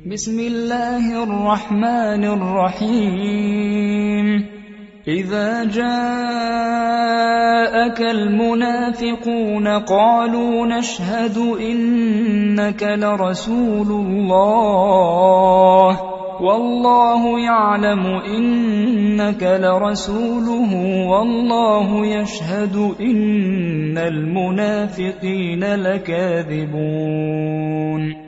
بسم الله الرحمن الرحيم إذا جاءك المنافقون قالوا نشهد إنك لرسول الله والله يعلم إنك لرسوله والله يشهد إن المنافقين لكاذبون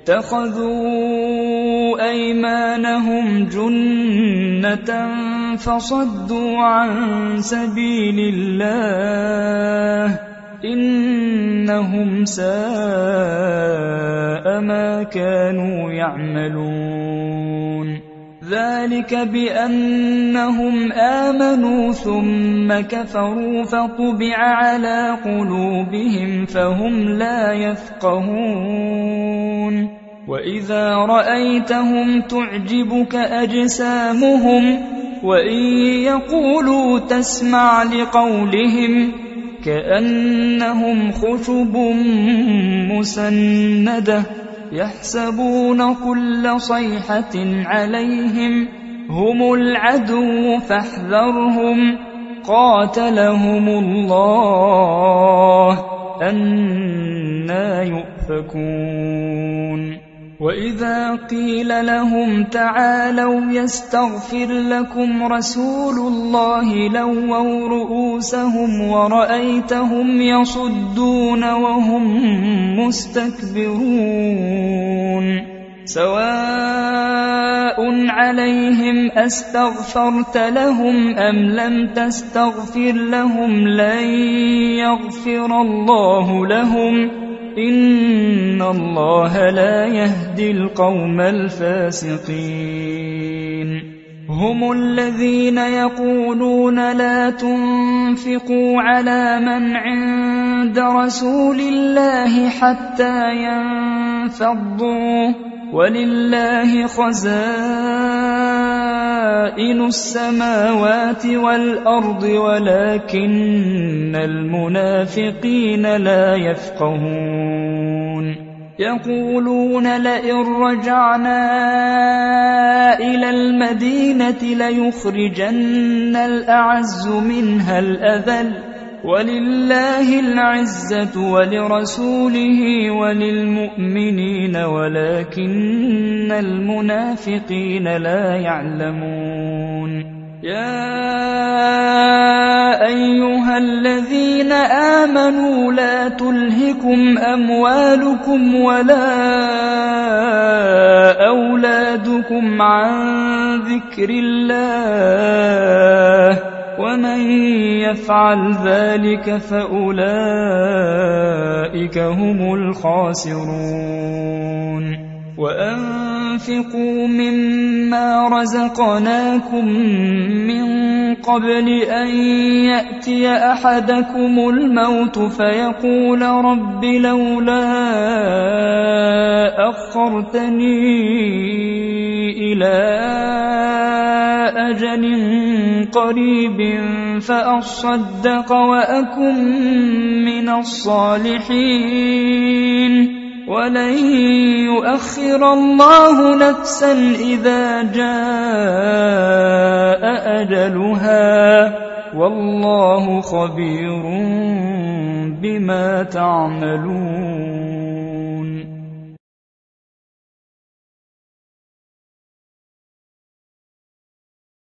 اتخذوا أيمانهم جنة فصدوا عن سبيل الله إنهم ساء ما كانوا يعملون ذلك بأنهم آمنوا ثم كفروا فطبع على قلوبهم فهم لا يفقهون وإذا رأيتهم تعجبك أجسامهم وإن يقولوا تسمع لقولهم كأنهم خشب مسندة يحسبون كل صيحة عليهم هم العدو فاحذرهم قاتلهم الله أنى يؤفكون وإذا قيل لهم تعالوا يستغفر لكم رسول الله لووا رؤوسهم ورأيتهم يصدون وهم مستكبرون سواء عليهم أستغفرت لهم أم لم تستغفر لهم لن يغفر الله لهم إن الله لا يهدي القوم الفاسقين هم الذين يقولون لا تنفقوا على من عند رسول الله حتى ينفضوا ولله خزائن السماوات والأرض ولكن المنافقين لا يفقهون يقولون لئن رجعنا إلى المدينة ليخرجن الأعز منها الأذل ولله العزة ولرسوله وللمؤمنين ولكن المنافقين لا يعلمون يا أيها الذين آمنوا لا تلهكم أموالكم ولا أولادكم عن ذكر الله ومن يفعل ذلك فأولئك هم الخاسرون وأنفقوا مما رزقناكم من قبل أن يأتي أحدكم الموت فيقول رب لولا أخرتني إلى أجل قريب فأصدق وأكن من الصالحين ولن يؤخر الله نفسا إذا جاء أجلها والله خبير بما تعملون